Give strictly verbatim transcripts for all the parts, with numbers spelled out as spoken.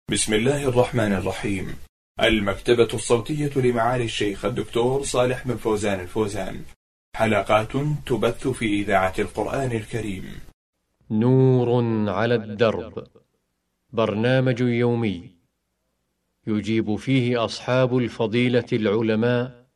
بسم الله الرحمن الرحيم. المكتبة الصوتية لمعالي الشيخ الدكتور صالح بن فوزان الفوزان، حلقات تبث في إذاعة القرآن الكريم. نور على الدرب، برنامج يومي يجيب فيه أصحاب الفضيلة العلماء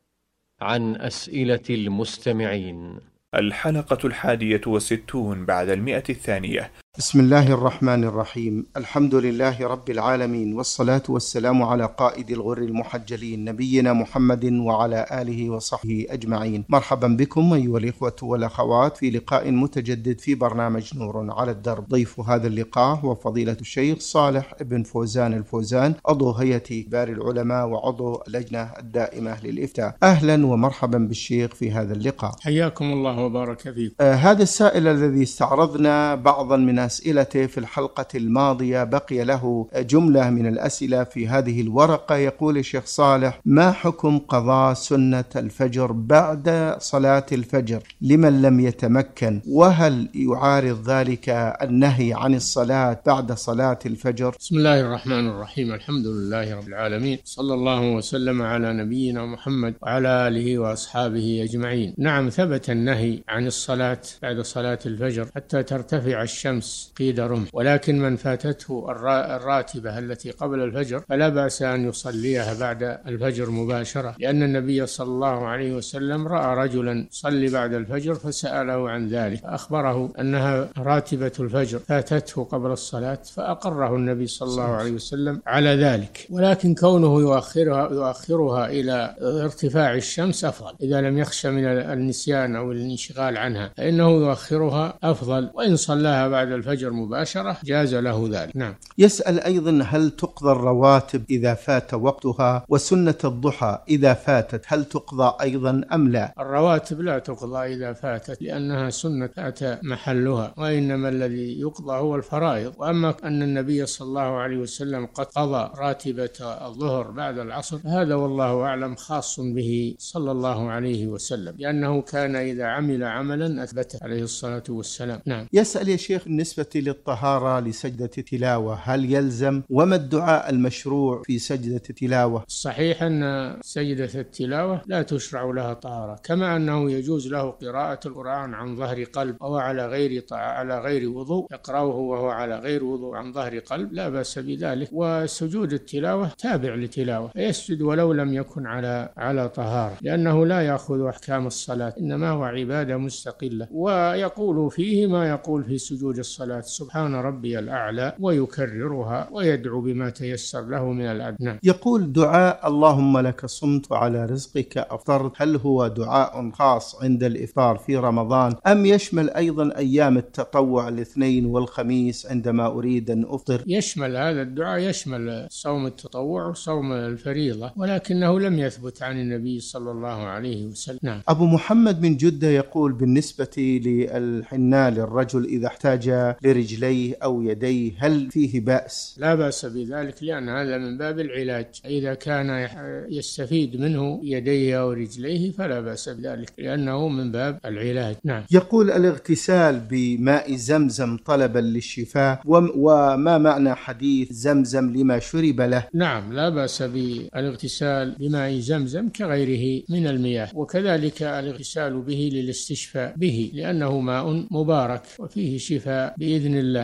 عن أسئلة المستمعين. الحلقة الحادية والستون بعد المئة الثانية. بسم الله الرحمن الرحيم. الحمد لله رب العالمين، والصلاة والسلام على قائد الغر المحجلين نبينا محمد وعلى آله وصحبه أجمعين. مرحبا بكم أيها الإخوة والأخوات في لقاء متجدد في برنامج نور على الدرب. ضيف هذا اللقاء هو فضيلة الشيخ صالح بن فوزان الفوزان، عضو هيئة كبار العلماء وعضو اللجنة الدائمة للإفتاء. أهلا ومرحبا بالشيخ في هذا اللقاء. حياكم الله وبارك فيكم. آه هذا السائل الذي استعرضنا بعضا من أسئلته في الحلقة الماضية بقي له جملة من الأسئلة في هذه الورقة. يقول الشيخ صالح: ما حكم قضاء سنة الفجر بعد صلاة الفجر لمن لم يتمكن؟ وهل يعارض ذلك النهي عن الصلاة بعد صلاة الفجر؟ بسم الله الرحمن الرحيم. الحمد لله رب العالمين، صلى الله وسلم على نبينا محمد وعلى آله وأصحابه أجمعين. نعم، ثبت النهي عن الصلاة بعد صلاة الفجر حتى ترتفع الشمس قيد رمح، ولكن من فاتته الراتبة التي قبل الفجر فلا بأس أن يصليها بعد الفجر مباشرة، لأن النبي صلى الله عليه وسلم رأى رجلا يصلي بعد الفجر فسأله عن ذلك، فأخبره أنها راتبة الفجر فاتته قبل الصلاة، فأقره النبي صلى الله عليه وسلم على ذلك. ولكن كونه يؤخرها, يؤخرها إلى ارتفاع الشمس أفضل، إذا لم يخشى من النسيان أو الانشغال عنها فإنه يؤخرها أفضل، وإن صلاها بعد الفجر مباشرة جاز له ذلك. نعم. يسأل أيضا: هل تقضى الرواتب إذا فات وقتها؟ وسنة الضحى إذا فاتت هل تقضى أيضا أم لا؟ الرواتب لا تقضى إذا فاتت، لأنها سنة فات محلها، وإنما الذي يقضى هو الفرائض. وأما أن النبي صلى الله عليه وسلم قد قضى راتبة الظهر بعد العصر هذا والله أعلم خاص به صلى الله عليه وسلم، لأنه كان إذا عمل عملا أثبته عليه الصلاة والسلام. نعم. يسأل يا شيخ: بالنسبة للطهارة لسجدة التلاوة هل يلزم؟ وما الدعاء المشروع في سجدة التلاوة؟ صحيح أن سجدة التلاوة لا تشرع لها طهارة، كما أنه يجوز له قراءة القرآن عن ظهر قلب أو على غير على غير وضوء، يقرأه وهو على غير وضوء عن ظهر قلب، لا بأس بذلك. وسجود التلاوة تابع لتلاوة، يسجد ولو لم يكن على على طهارة، لأنه لا يأخذ أحكام الصلاة، إنما هو عبادة مستقلة، ويقول فيه ما يقول في سجود الصلاة: سبحان ربي الأعلى، ويكررها ويدعو بما تيسر له من الأدنى. يقول: دعاء اللهم لك صمت وعلى رزقك أفطرت، هل هو دعاء خاص عند الإفطار في رمضان أم يشمل أيضا أيام التطوع الاثنين والخميس عندما أريد أن أفطر؟ يشمل هذا الدعاء، يشمل صوم التطوع وصوم الفريضة، ولكنه لم يثبت عن النبي صلى الله عليه وسلم. نعم. أبو محمد من جدة يقول: بالنسبة للحناء للرجل إذا احتاج لرجليه أو يديه هل فيه بأس؟ لا بأس بذلك، لأن هذا من باب العلاج، إذا كان يستفيد منه يديه أو رجليه فلا بأس بذلك، لأنه من باب العلاج. نعم. يقول: الاغتسال بماء زمزم طلبا للشفاء، وما معنى حديث زمزم لما شرب له؟ نعم، لا بأس بالاغتسال بماء زمزم كغيره من المياه، وكذلك الاغتسال به للاستشفاء به، لأنه ماء مبارك وفيه شفاء بإذن الله.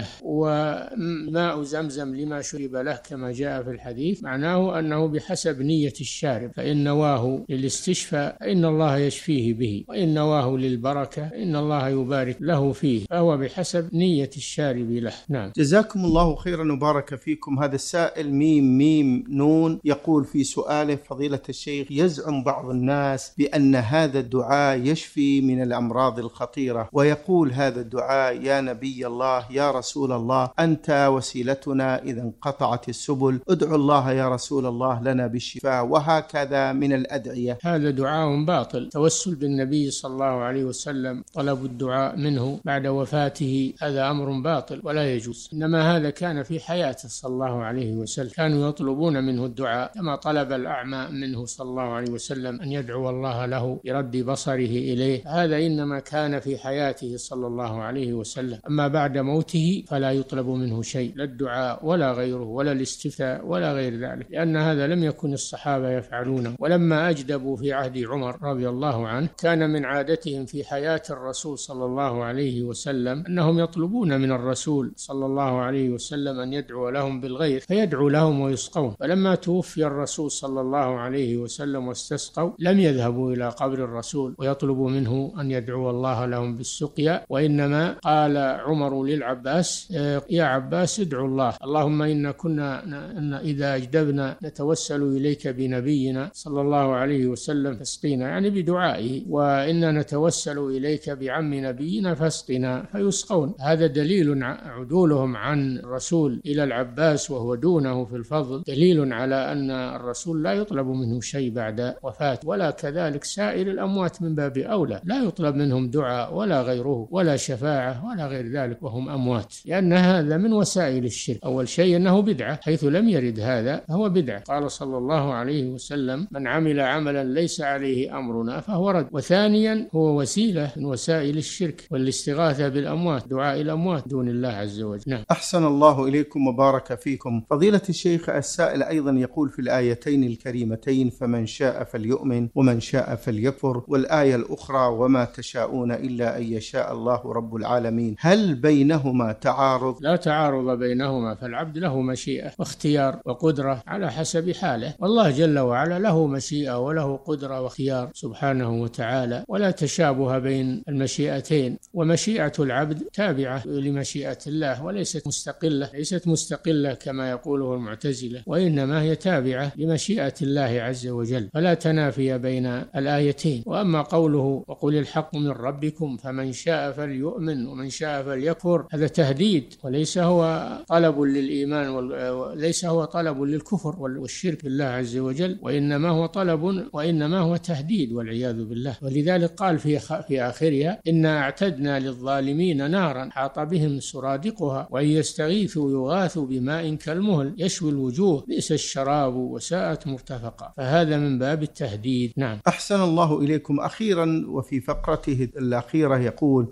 وماء زمزم لما شرب له كما جاء في الحديث معناه أنه بحسب نية الشارب، فإن نواه للاستشفاء فإن الله يشفيه به، وإن نواه للبركة فإن الله يبارك له فيه، فهو بحسب نية الشارب له. نعم. جزاكم الله خيرا وبارك فيكم. هذا السائل ميم ميم نون يقول في سؤاله: فضيلة الشيخ، يزعم بعض الناس بأن هذا الدعاء يشفي من الأمراض الخطيرة، ويقول هذا الدعاء: يا نبي الله، يا رسول الله، أنت وسيلتنا إذا انقطعت السبل، ادعو الله يا رسول الله لنا بالشفاء، وهكذا من الأدعية. هذا دعاء باطل، توسل بالنبي صلى الله عليه وسلم، طلب الدعاء منه بعد وفاته، هذا أمر باطل ولا يجوز، إنما هذا كان في حياته صلى الله عليه وسلم، كانوا يطلبون منه الدعاء كما طلب الأعمى منه صلى الله عليه وسلم أن يدعو الله له برد بصره إليه، هذا إنما كان في حياته صلى الله عليه وسلم. أما بعد بعد موته فلا يطلب منه شيء، لا الدعاء ولا غيره ولا الاستفتاء ولا غير ذلك، لأن هذا لم يكن الصحابة يفعلونه. ولما أجدبوا في عهد عمر رضي الله عنه كان من عادتهم في حياة الرسول صلى الله عليه وسلم أنهم يطلبون من الرسول صلى الله عليه وسلم أن يدعو لهم بالغيث فيدعو لهم ويسقون. فلما توفي الرسول صلى الله عليه وسلم واستسقوا لم يذهبوا إلى قبر الرسول ويطلبوا منه أن يدعو الله لهم بالسقيا، وإنما قال عمر للعباس: يا عباس ادعو الله، اللهم إن كنا إن إذا أجدبنا نتوسل إليك بنبينا صلى الله عليه وسلم فاسقينا، يعني بدعائه، وإنا نتوسل إليك بعم نبينا فاسقنا، فيسقون. هذا دليل عدولهم عن الرسول إلى العباس وهو دونه في الفضل، دليل على أن الرسول لا يطلب منه شيء بعد وفاته، ولا كذلك سائر الأموات من باب أولى لا يطلب منهم دعاء ولا غيره ولا شفاعة ولا غير ذلك وهم أموات، لأن هذا من وسائل الشرك. أول شيء أنه بدعة، حيث لم يرد هذا فهو بدعة. قال صلى الله عليه وسلم: من عمل عملا ليس عليه أمرنا فهو رد. وثانيا هو وسيلة من وسائل الشرك والاستغاثة بالأموات، دعاء الأموات دون الله عز وجل. نعم. أحسن الله إليكم وبارك فيكم. فضيلة الشيخ، السائل أيضا يقول في الآيتين الكريمتين: فمن شاء فليؤمن ومن شاء فليكفر، والآية الأخرى: وما تشاءون إلا أن يشاء الله رب العالمين، هل بينهما تعارض؟ لا تعارض بينهما، فالعبد له مشيئة واختيار وقدرة على حسب حاله، والله جل وعلا له مشيئة وله قدرة واختيار سبحانه وتعالى، ولا تشابه بين المشيئتين. ومشيئة العبد تابعة لمشيئة الله وليست مستقلة، ليست مستقلة كما يقوله المعتزلة، وإنما هي تابعة لمشيئة الله عز وجل، فلا تنافي بين الآيتين. وأما قوله: وقل الحق من ربكم فمن شاء فليؤمن ومن شاء فليكفر، هذا تهديد وليس هو طلب للإيمان، وليس هو طلب للكفر والشرك بالله عز وجل، وإنما هو طلب وإنما هو تهديد والعياذ بالله. ولذلك قال في في آخرها: إنا أعتدنا للظالمين نارا حاط بهم سرادقها وإن يستغيثوا يغاثوا بماء كالمهل يشوي الوجوه بئس الشراب وساءت مرتفقا، فهذا من باب التهديد. نعم. أحسن الله إليكم. أخيرا وفي فقرته الأخيرة يقول: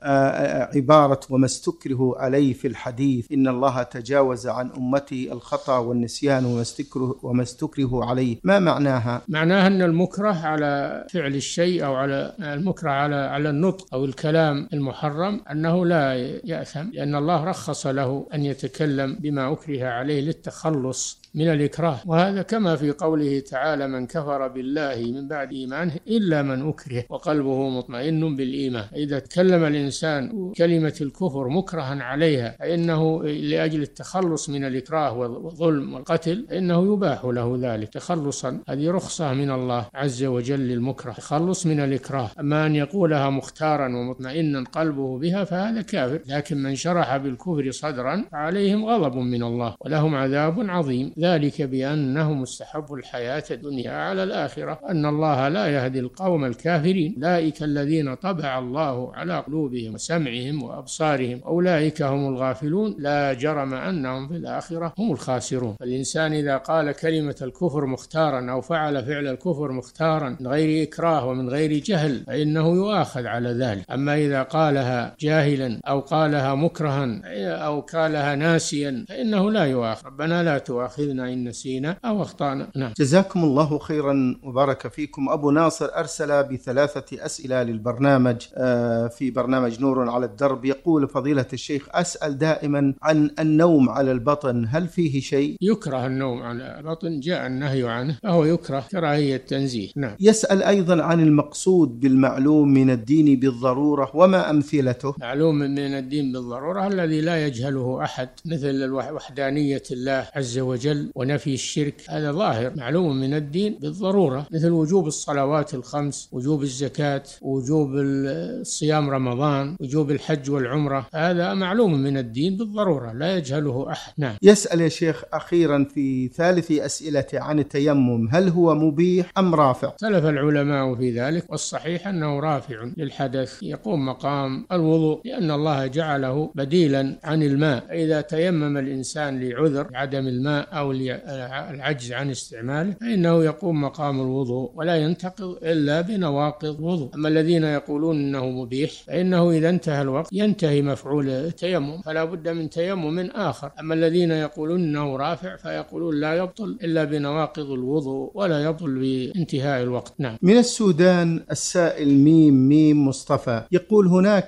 عبارة وما استكره عليه في الحديث إن الله تجاوز عن أمتي الخطأ والنسيان وما استكره, وما استكره عليه، ما معناها؟ معناها أن المكره على فعل الشيء أو على المكره على على النطق أو الكلام المحرم أنه لا يأثم، لأن الله رخص له أن يتكلم بما أكره عليه للتخلص من الإكراه. وهذا كما في قوله تعالى: من كفر بالله من بعد إيمانه إلا من أكره وقلبه مطمئن بالإيمان. إذا تكلم الإنسان كلمة الكفر مكرها عليها فإنه لأجل التخلص من الإكراه والظلم والقتل إنه يباح له ذلك تخلصا، هذه رخصة من الله عز وجل للمكره، تخلص من الإكراه. أما أن يقولها مختارا ومطمئنا قلبه بها فهذا كافر. لكن من شرح بالكفر صدرا فعليهم غضب من الله ولهم عذاب عظيم، ذلك بأنهم استحبوا الحياة الدنيا على الآخرة، أن الله لا يهدي القوم الكافرين، أولئك الذين طبع الله على قلوبهم وسمعهم وأبصارهم أولئك هم الغافلون، لا جرم أنهم في الآخرة هم الخاسرون. فالإنسان إذا قال كلمة الكفر مختارا أو فعل فعل الكفر مختارا من غير إكراه ومن غير جهل فإنه يؤاخذ على ذلك. أما إذا قالها جاهلا أو قالها مكرها أو قالها ناسيا فإنه لا يؤاخذ. ربنا لا تؤاخذنا إن نسينا أو أخطأنا. نعم. جزاكم الله خيرا وبارك فيكم. أبو ناصر أرسل بثلاثة أسئلة للبرنامج في برنامج نور على الدرب، يقول: فضيلة الشيخ، أسأل دائما عن النوم على البطن، هل فيه شيء؟ يكره النوم على البطن، جاء النهي عنه فهو يكره كراهية تنزيه. نعم. يسأل أيضا عن المقصود بالمعلوم من الدين بالضرورة وما أمثلته. معلوم من الدين بالضرورة الذي لا يجهله أحد، مثل وحدانية الله عز وجل ونفي الشرك، هذا ظاهر معلوم من الدين بالضرورة، مثل وجوب الصلوات الخمس، وجوب الزكاة، وجوب الصيام رمضان، وجوب الحج والعمرة، هذا معلوم من الدين بالضرورة لا يجهله أحد. نعم. يسأل يا شيخ أخيرا في ثالث أسئلة عن التيمم، هل هو مبيح أم رافع؟ اختلف العلماء في ذلك، والصحيح أنه رافع للحدث، يقوم مقام الوضوء، لأن الله جعله بديلا عن الماء. إذا تيمم الإنسان لعذر عدم الماء أو أو العجز عن استعماله فإنه يقوم مقام الوضوء ولا ينتقض إلا بنواقض وضوء. أما الذين يقولون أنه مبيح فإنه إذا انتهى الوقت ينتهي مفعول التيمم فلا بد من تيمم آخر. أما الذين يقولون أنه رافع فيقولون لا يبطل إلا بنواقض الوضوء ولا يبطل بانتهاء الوقت. نعم. من السودان السائل ميم ميم مصطفى يقول هناك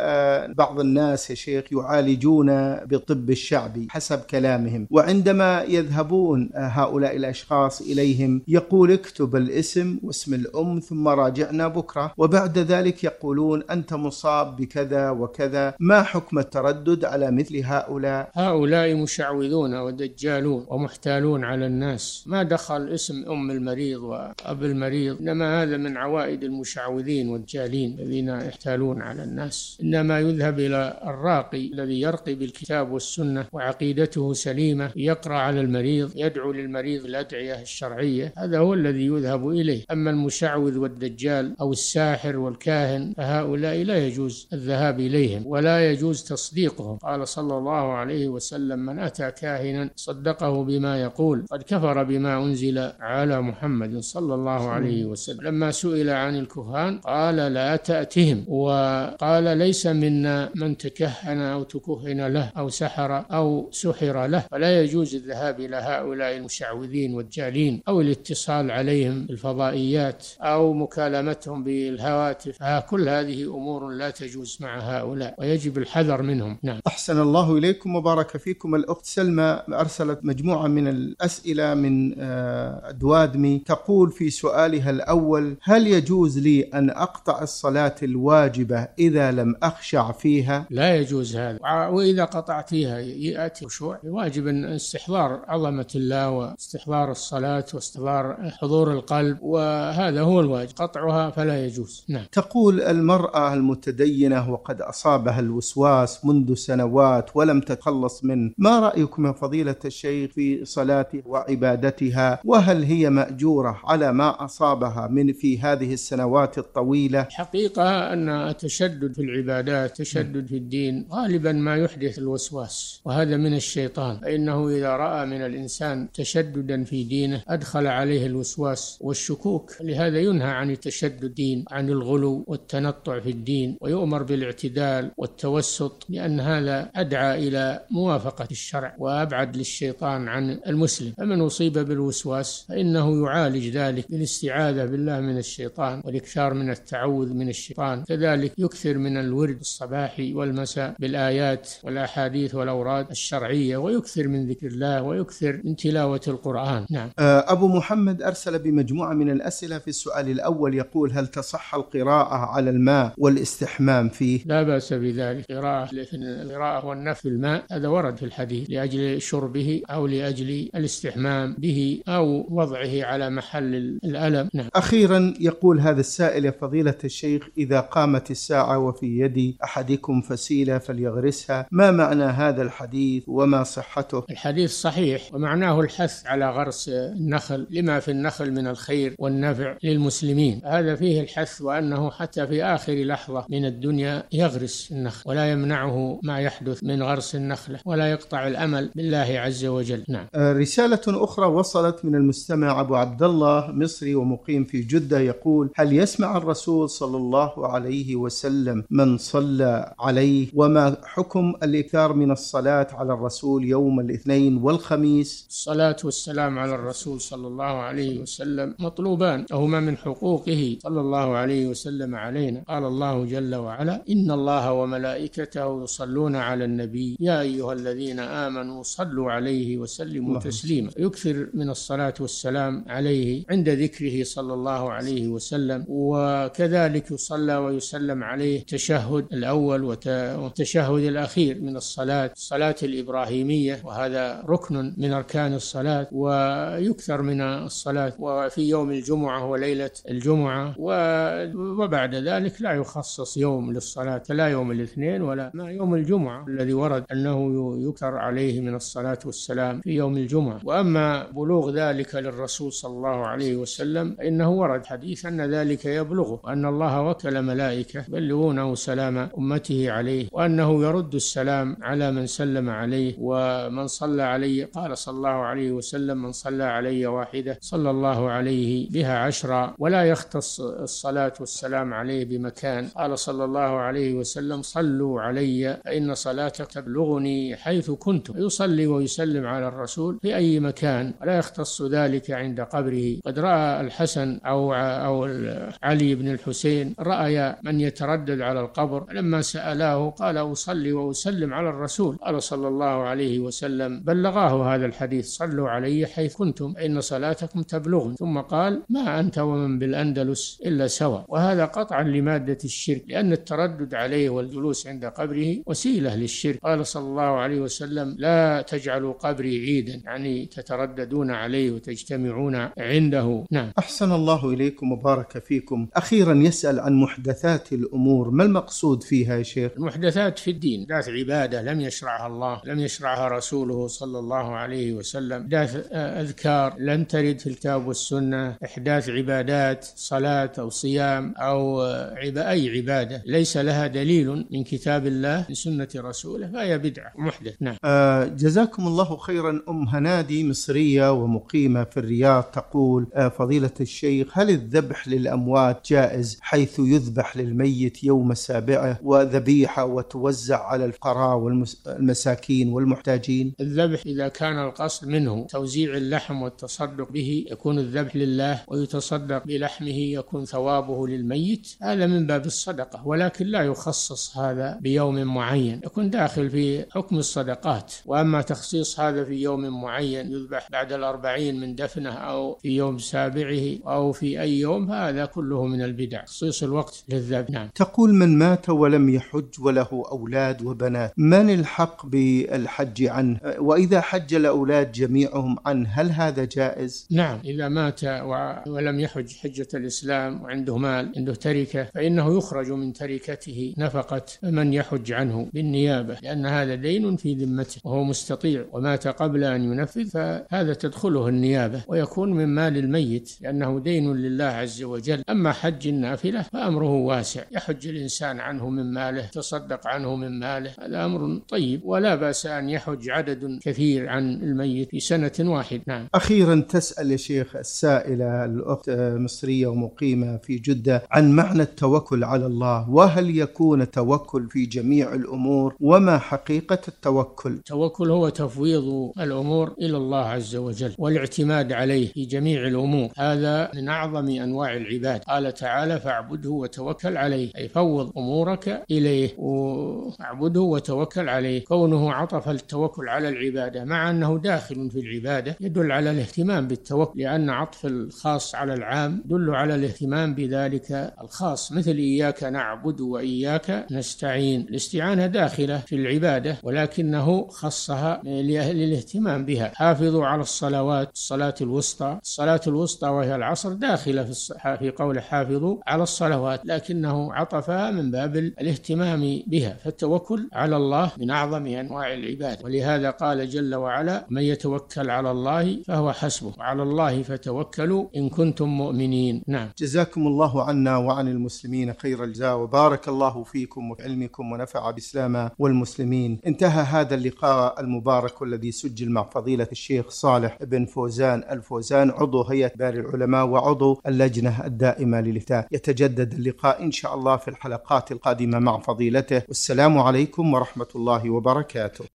بعض الناس يا شيخ يعالجون بالطب الشعبي حسب كلامهم، وعندما يذهبون هؤلاء الأشخاص إليهم يقول اكتب الاسم واسم الأم ثم راجعنا بكرة، وبعد ذلك يقولون أنت مصاب بكذا وكذا. ما حكم التردد على مثل هؤلاء؟ هؤلاء مشعوذون ودجالون ومحتالون على الناس. ما دخل اسم أم المريض وأب المريض، إنما هذا من عوائد المشعوذين والجالين الذين يحتالون على الناس. إنما يذهب إلى الراقي الذي يرقي بالكتاب والسنة وعقيدته سليمة، يقرأ على المريض، يدعو للمريض الأدعية الشرعية، هذا هو الذي يذهب إليه. أما المشعوذ والدجال أو الساحر والكاهن فهؤلاء لا يجوز الذهاب إليهم ولا يجوز تصديقهم. قال صلى الله عليه وسلم من أتى كاهنا صدقه بما يقول قد كفر بما أنزل على محمد صلى الله عليه وسلم. لما سئل عن الكهان قال لا تأتهم، وقال ليس منا من تكهن أو تكهن له أو سحر أو سحر له. فلا يجوز الذهاب إلى هؤلاء المشعوذين والجالين أو الاتصال عليهم بالفضائيات أو مكالمتهم بالهواتف. كل هذه أمور لا تجوز مع هؤلاء ويجب الحذر منهم. نعم. أحسن الله إليكم وبارك فيكم. الأخت سلمى أرسلت مجموعة من الأسئلة من دوادمي، تقول في سؤالها الأول: هل يجوز لي أن أقطع الصلاة الواجبة إذا لم أخشع فيها؟ لا يجوز هذا، وإذا قطعتها يأتي خشوع. واجب أن استحضار عظمة الله واستحضار الصلاة واستحضار حضور القلب، وهذا هو الواجب. قطعها فلا يجوز. نعم. تقول المرأة المتدينة وقد أصابها الوسواس منذ سنوات ولم تتخلص منه، ما رأيكم يا فضيلة الشيخ في صلاتها وعبادتها؟ وهل هي مأجورة على ما أصابها من في هذه السنوات الطويلة؟ حقيقة أن التشدد في العبادات، تشدد في الدين، غالبا ما يحدث الوسواس، وهذا من الشيطان. فإنه إذا رأى من الإنسان تشددا في دينه أدخل عليه الوسواس والشكوك. لهذا ينهى عن التشدد الدين، عن الغلو والتنطع في الدين، ويؤمر بالاعتدال والتوسط، لأن هذا أدعى إلى موافقة الشرع وأبعد للشيطان عن المسلم. فمن أصيب بالوسواس فإنه يعالج ذلك بالاستعاذة بالله من الشيطان والإكثار من التعوذ من الشيطان. كذلك يكثر من الورد الصباحي والمساء بالآيات والأحاديث والأوراد الشرعية، ويكثر من ذكر الله، ويكثر من تلاوة القرآن. نعم. أبو محمد أرسل بمجموعة من الأسئلة. في السؤال الأول يقول: هل تصح القراءة على الماء والاستحمام فيه؟ لا بأس بذلك. قراءة القراءة والنفي الماء هذا ورد في الحديث لأجل شربه أو لأجل الاستحمام به أو وضعه على محل الألم. نعم. أخيرا يقول هذا السائل: يا فضيلة الشيخ، إذا قامت الساعة وفي يد أحدكم فسيلة فليغرسها، ما معنى هذا الحديث وما صحته؟ الحديث صحيح، ومعناه الحث على غرس النخل لما في النخل من الخير والنفع للمسلمين. هذا فيه الحث، وأنه حتى في آخر لحظة من الدنيا يغرس النخل ولا يمنعه ما يحدث من غرس النخلة، ولا يقطع الأمل بالله عز وجل. نعم. رسالة أخرى وصلت من المستمع أبو عبد الله مصري ومقيم في جدة، يقول: هل يسمع الرسول صلى الله عليه وسلم من صلى عليه؟ وما حكم الإكثار من الصلاة على الرسول يوم الاثنين والخميس؟ الصلاة والسلام على الرسول صلى الله عليه وسلم مطلوبان، وهما من حقوقه صلى الله عليه وسلم علينا. قال الله جل وعلا: إن الله وملائكته يصلون على النبي يا أيها الذين آمنوا صلوا عليه وسلموا تسليما. يكثر من الصلاة والسلام عليه عند ذكره صلى الله عليه وسلم، وكذلك يصلى ويسلم عليه التشهد الأول والتشهد الأخير من الصلاة، الصلاة الإبراهيمية، وهذا ركن من أركان الصلاة. ويكثر من الصلاة وفي يوم الجمعة وليلة الجمعة، وبعد ذلك لا يخصص يوم للصلاة، لا يوم الاثنين ولا ما يوم الجمعة الذي ورد أنه يكثر عليه من الصلاة والسلام في يوم الجمعة. وأما بلوغ ذلك للرسول صلى الله عليه وسلم فإنه ورد حديث أن ذلك يبلغه، وأن الله وكل ملائكة يبلغونه سلام أمته عليه، وأنه يرد السلام على من سلم عليه ومن صلى عليه قال صلى الله عليه وسلم: من صلى علي واحدة صلى الله عليه بها عشرا. ولا يختص الصلاة والسلام عليه بمكان. قال صلى الله عليه وسلم: صلوا علي فإن صلاتك تبلغني حيث كنتم. يصلي ويسلم على الرسول في أي مكان، ولا يختص ذلك عند قبره. قد رأى الحسن أو أو علي بن الحسين رأي من يتردد على القبر، لما سألاه قال: أصلي وأسلم على الرسول. قال صلى الله عليه وسلم: بلغاه هذا الحديث: صلوا علي حيث كنتم إن صلاتكم تبلغني. ثم قال: ما أنت ومن بالأندلس إلا سوا. وهذا قطعا لمادة الشرك، لأن التردد عليه والجلوس عند قبره وسيلة للشرك. قال صلى الله عليه وسلم: لا تجعلوا قبري عيدا، يعني تترددون عليه وتجتمعون عنده. نعم. أحسن الله إليكم وبارك فيكم. أخيرا يسأل عن محدثات الأمور، ما المقصود فيها يا شيخ؟ المحدثات في الدين محدث عبادة لم يشرعها الله، لم يشرعها رسوله صلى الله عليه وسلم. إحداث أذكار لم ترد في الكتاب والسنة، إحداث عبادات صلاة أو صيام أو أي عبادة ليس لها دليل من كتاب الله من سنة رسوله فهي بدعة محدث. نعم. آه جزاكم الله خيرا. أم هنادي مصرية ومقيمة في الرياض تقول: آه فضيلة الشيخ، هل الذبح للأموات جائز حيث يذبح للميت يوم السابعة وذبيحة وتوزع على الفقراء والمساكين والمحتاجين؟ الذبح إذا كان القصد منه توزيع اللحم والتصدق به يكون الذبح لله، ويتصدق بلحمه يكون ثوابه للميت، هذا من باب الصدقة، ولكن لا يخصص هذا بيوم معين، يكون داخل في حكم الصدقات. وأما تخصيص هذا في يوم معين يذبح بعد الأربعين من دفنه أو في يوم سابعه أو في أي يوم، هذا كله من البدع، تخصيص الوقت للذبح. نعم. تقول: من مات ولم يحج وله أولاد وبنات، من الحق بالحج عنه؟ وإذا حج الأولاد جميعهم عنه هل هذا جائز؟ نعم، إذا مات ولم يحج حجة الإسلام وعنده مال، عنده تركة، فإنه يخرج من تركته نفقة من يحج عنه بالنيابة، لأن هذا دين في ذمته وهو مستطيع ومات قبل أن ينفذ، فهذا تدخله النيابة ويكون من مال الميت لأنه دين لله عز وجل. أما حج النافلة فأمره واسع، يحج الإنسان عنه من ماله، تصدق عنه من ماله، هذا أمر طيب، ولا بأس أن يحج عدد كثير عن الميت في سنة واحدة. نعم. أخيرا تسأل يا شيخ السائلة الأخت مصرية ومقيمة في جدة عن معنى التوكل على الله، وهل يكون التوكل في جميع الأمور، وما حقيقة التوكل؟ التوكل هو تفويض الأمور إلى الله عز وجل والاعتماد عليه في جميع الأمور، هذا من أعظم أنواع العباد. قال تعالى: فاعبده وتوكل عليه، أي فوض أمورك إليه واعبده وتوكل عليه. كونه عطف التوكل على العبادة مع أنه داخل في العبادة يدل على الاهتمام بالتوكل، لأن عطف الخاص على العام يدل على الاهتمام بذلك الخاص، مثل إياك نعبد وإياك نستعين. الاستعانة داخلة في العبادة ولكنه خصها للاهتمام بها. حافظوا على الصلوات، الصلاة الوسطى، الصلاة الوسطى وهي العصر داخلة في في قول حافظوا على الصلوات، لكنه عطفها من باب الاهتمام بها. فالتوكل على الله من أعظم أنواع العبادة، ولهذا قال جل وعلا: من يتوكل على الله فهو حسبه وعلى الله فتوكلوا إن كنتم مؤمنين. نعم. جزاكم الله عنا وعن المسلمين خير الجزاء، وبارك الله فيكم وعلمكم ونفع بالإسلام والمسلمين. انتهى هذا اللقاء المبارك والذي سجل مع فضيلة الشيخ صالح بن فوزان الفوزان، عضو هيئة كبار العلماء وعضو اللجنة الدائمة للإفتاء. يتجدد اللقاء إن شاء الله في الحلقات القادمة مع فضيلته، والسلام عليكم ورحمة الله وبركاته.